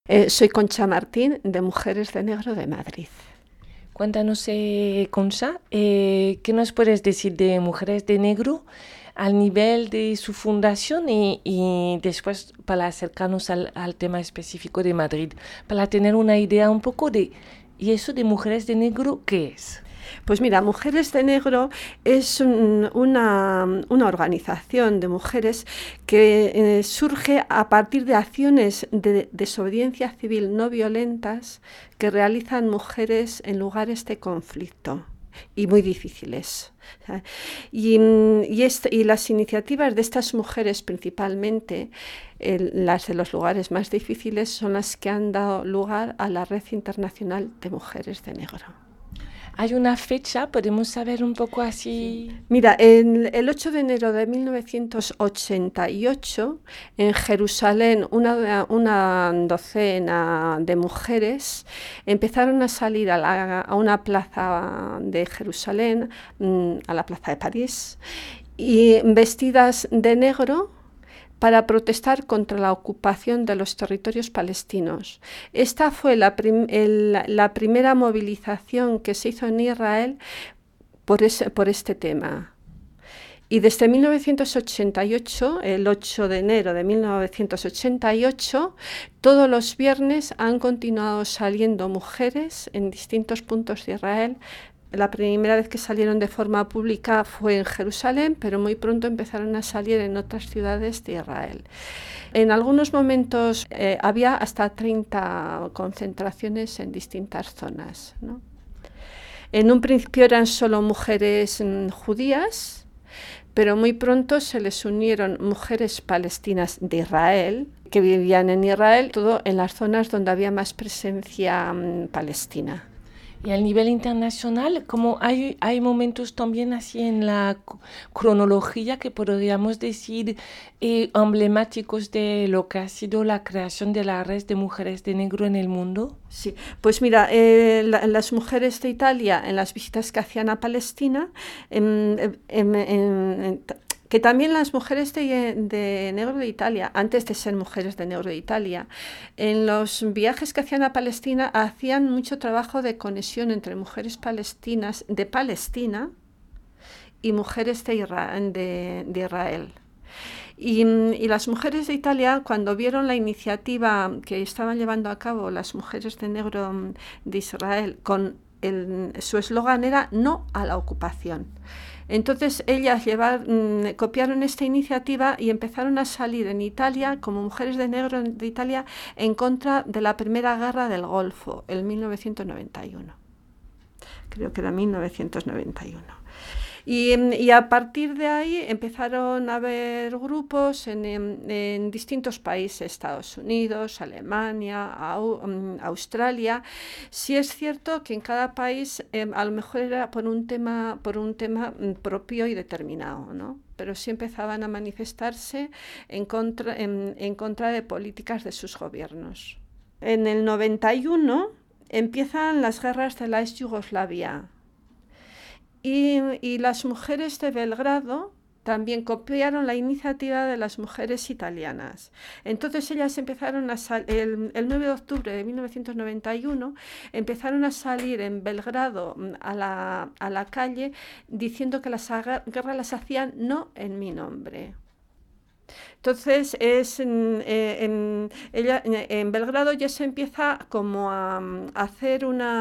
Soy Concha Martín, de Mujeres de Negro de Madrid. Cuéntanos, Concha, ¿qué nos puedes decir de Mujeres de Negro al nivel de su fundación y después para acercarnos al tema específico de Madrid, para tener una idea un poco de, ¿y eso de Mujeres de Negro qué es? Pues mira, Mujeres de Negro es una organización de mujeres que surge a partir de acciones de desobediencia civil no violentas que realizan mujeres en lugares de conflicto y muy difíciles. Y las iniciativas de estas mujeres, principalmente las de los lugares más difíciles, son las que han dado lugar a la Red Internacional de Mujeres de Negro. ¿Hay una fecha? ¿Podemos saber un poco así? Mira, el 8 de enero de 1988, en Jerusalén, una docena de mujeres empezaron a salir a una plaza de Jerusalén, a la plaza de París, y vestidas de negro para protestar contra la ocupación de los territorios palestinos. Esta fue la primera movilización que se hizo en Israel por este tema. Y desde 1988, el 8 de enero de 1988, todos los viernes han continuado saliendo mujeres en distintos puntos de Israel. La primera vez que salieron de forma pública fue en Jerusalén, pero muy pronto empezaron a salir en otras ciudades de Israel. En algunos momentos había hasta 30 concentraciones en distintas zonas, ¿no? En un principio eran solo mujeres judías, pero muy pronto se les unieron mujeres palestinas de Israel, que vivían en Israel, todo en las zonas donde había más presencia palestina. Y a nivel internacional, como hay momentos también así en la cronología que podríamos decir emblemáticos de lo que ha sido la creación de la red de mujeres de negro en el mundo. Sí, pues mira, las mujeres de Italia en las visitas que hacían a Palestina, que también las mujeres de negro de Italia, antes de ser mujeres de negro de Italia, en los viajes que hacían a Palestina hacían mucho trabajo de conexión entre mujeres palestinas de Palestina y mujeres de Israel. Y las mujeres de Italia, cuando vieron la iniciativa que estaban llevando a cabo las mujeres de negro de Israel, su eslogan era "No a la ocupación". Entonces ellas copiaron esta iniciativa y empezaron a salir en Italia como mujeres de negro de Italia en contra de la primera guerra del Golfo, en 1991. Creo que era 1991. Y a partir de ahí empezaron a haber grupos en distintos países, Estados Unidos, Alemania, Australia. Sí es cierto que en cada país a lo mejor era por un tema propio y determinado, ¿no? Pero sí empezaban a manifestarse en contra de políticas de sus gobiernos. En el 91 empiezan las guerras de la ex Yugoslavia. Y las mujeres de Belgrado también copiaron la iniciativa de las mujeres italianas. Entonces ellas empezaron el 9 de octubre de 1991, empezaron a salir en Belgrado a la calle diciendo que las guerras las hacían no en mi nombre. Entonces en Belgrado ya se empieza como a hacer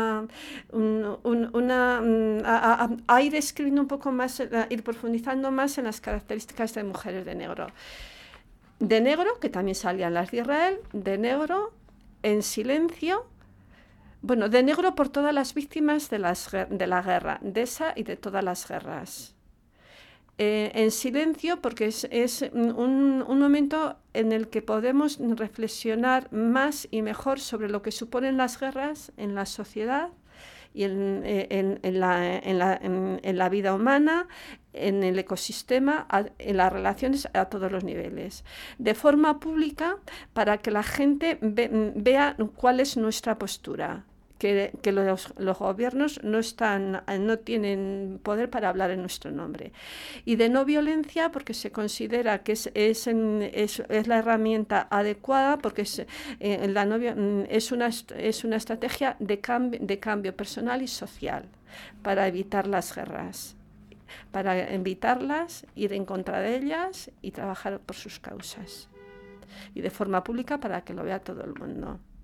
a ir escribiendo un poco más, a ir profundizando más en las características de mujeres de negro. De negro, que también salían las de Israel, de negro en silencio. Bueno, de negro por todas las víctimas de la guerra, de esa y de todas las guerras. En silencio, porque es un momento en el que podemos reflexionar más y mejor sobre lo que suponen las guerras en la sociedad y en la vida humana, en el ecosistema, en las relaciones a todos los niveles, de forma pública para que la gente vea cuál es nuestra postura, que los gobiernos no tienen poder para hablar en nuestro nombre. Y de no violencia, porque se considera que es la herramienta adecuada, porque es una estrategia de cambio personal y social para evitar las guerras, para evitarlas, ir en contra de ellas y trabajar por sus causas. Y de forma pública para que lo vea todo el mundo.